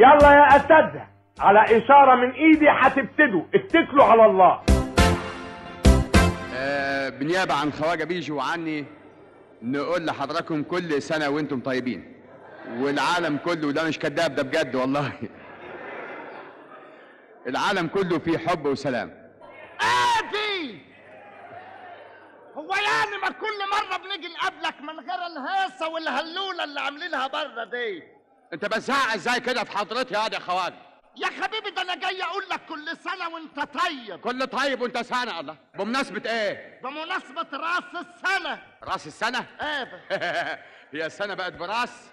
يلا يا اساتذه، على اشاره من ايدي هتبتدوا، اتكلوا على الله. بنيابه عن خواجه بيجي وعني نقول لحضراتكم كل سنه وانتم طيبين، والعالم كله، ده مش كداب، ده بجد والله. العالم كله فيه حب وسلام. دي هو يعني ما كل مره بنيجي نقابلك من غير الهيصه والهلوله اللي عاملينها بره دي؟ انت بتزعق ازاي كده في حضرتي يا خواجه؟ يا حبيبي ده انا جاي اقول لك كل سنه وانت طيب. كل طيب وانت سنه. الله، بمناسبه ايه؟ بمناسبه راس السنه. راس السنه؟ هي السنه بقت براس؟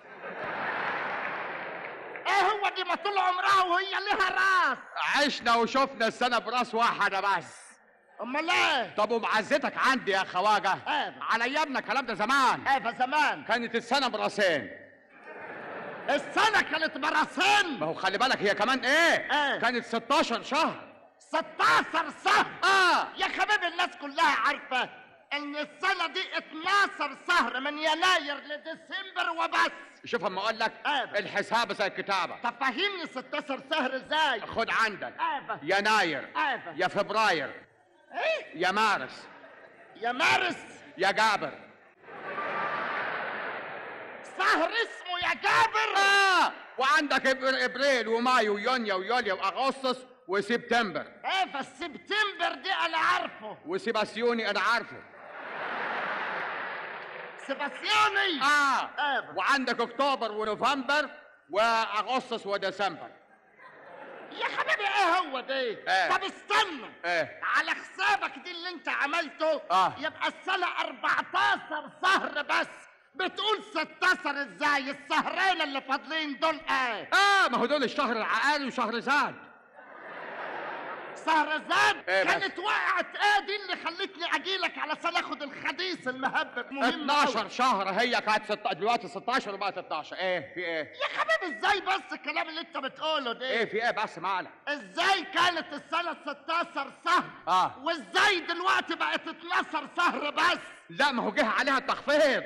هو دي ما طول عمرها وهي لها راس؟ عشنا وشفنا السنه براس واحده بس. امال ايه؟ طب ومعزتك عندي يا خواجه؟ على ايامنا الكلام ده زمان. زمان كانت السنه براسين. السنه كانت براسين؟ ما هو خلي بالك هي كمان ايه؟ كانت 16 شهر. 16 شهر؟ يا حبيبي الناس كلها عارفه ان السنه دي 12 شهر من يناير لديسمبر وبس. شوف اما اقول لك الحساب زي الكتابه. طب فهمني 16 شهر ازاي؟ خد عندك يناير، يا فبراير، يا مارس، يا مارس، يا جابر. شهر اسمه يا جابر؟ وعندك ابريل ومايو ويونيو ويوليو واغسطس وسبتمبر. فالسبتمبر دي انا عارفه. وسيباسيوني انا عارفه. سيباسيوني؟ وعندك اكتوبر ونوفمبر واغسطس وديسمبر. يا حبيبي هو ده؟ طب استنى، على حسابك دي اللي انت عملته يبقى السنه 14 شهر بس. بتقول 16 ازاي؟ الشهرين اللي فاضلين دول ما هو دول الشهر العقاري وشهر زاد. شهر زاد؟ كانت وقعت دي اللي خلتني اجيلك علشان اخد الحديث المهبب. مهم 12 شهر هي كانت دلوقتي 16 وبقت 12. في ايه؟ يا حبيبي ازاي بس الكلام اللي انت بتقوله ده؟ في ايه بس معلش؟ ازاي كانت السنه 16 شهر وازاي دلوقتي بقت 12 شهر بس؟ لا ما هو جه عليها التخفيض.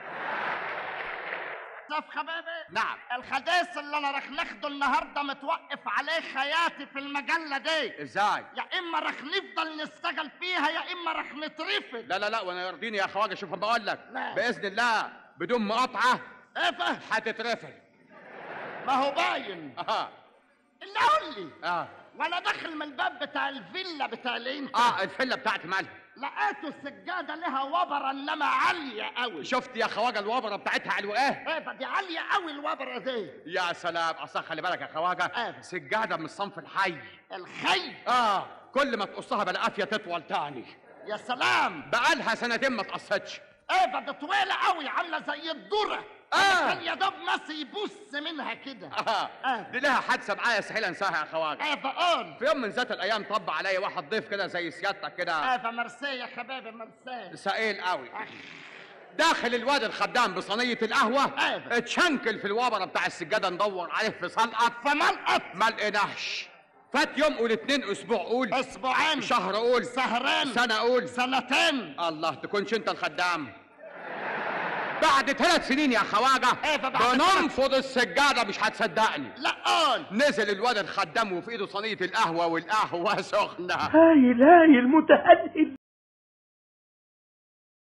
شوف حبيبي، نعم، الحديث اللي انا رح ناخده النهارده متوقف عليه حياتي في المجله دي. ازاي؟ يا اما رح نفضل نشتغل فيها يا اما رح نترفد. لا وانا يرضيني يا خواجه. شوف بقول لك باذن الله بدون مقاطعه هتترفد. ما هو باين. اللي قول لي وانا داخل من الباب بتاع الفيلا بتاع الانت. الفيلا بتاعتي مالها؟ لقيته السجاده لها وبره انما عاليه قوي. شفت يا خواجه الوبره بتاعتها علوه دي عاليه قوي الوبره دي. يا سلام. اصلا خلي بالك يا خواجه سجاده من الصنف الحي. الحي؟ كل ما تقصها بلا قافيه تطول تاني. يا سلام. بقالها سنتين ما اتقصتش. دي طويله قوي عامله زي الذره. كان يا دوب ناس يبص منها كده. دي لها حادثه معايا استحيل انساها يا خواجه. بقول في يوم من ذات الايام طب عليا واحد ضيف كده زي سيادتك كده. فمرسي يا حبايبي مرسي. سائل قوي. داخل الواد الخدام بصينيه القهوه اتشنكل في الوبره بتاع السجاده، ندور عليه في صلقه فملقط ما لقيناش. فات يوم قول 2 اسبوع قول اسبوعين شهر قول شهرين سنه قول سنتين. الله تكونش انت الخدام. بعد 3 سنين يا خواجه بننفض السجاده مش هتصدقني. لا قول. نزل الواد الخدام وفي ايده صينيه القهوه والقهوه سخنه. هايل متهدد.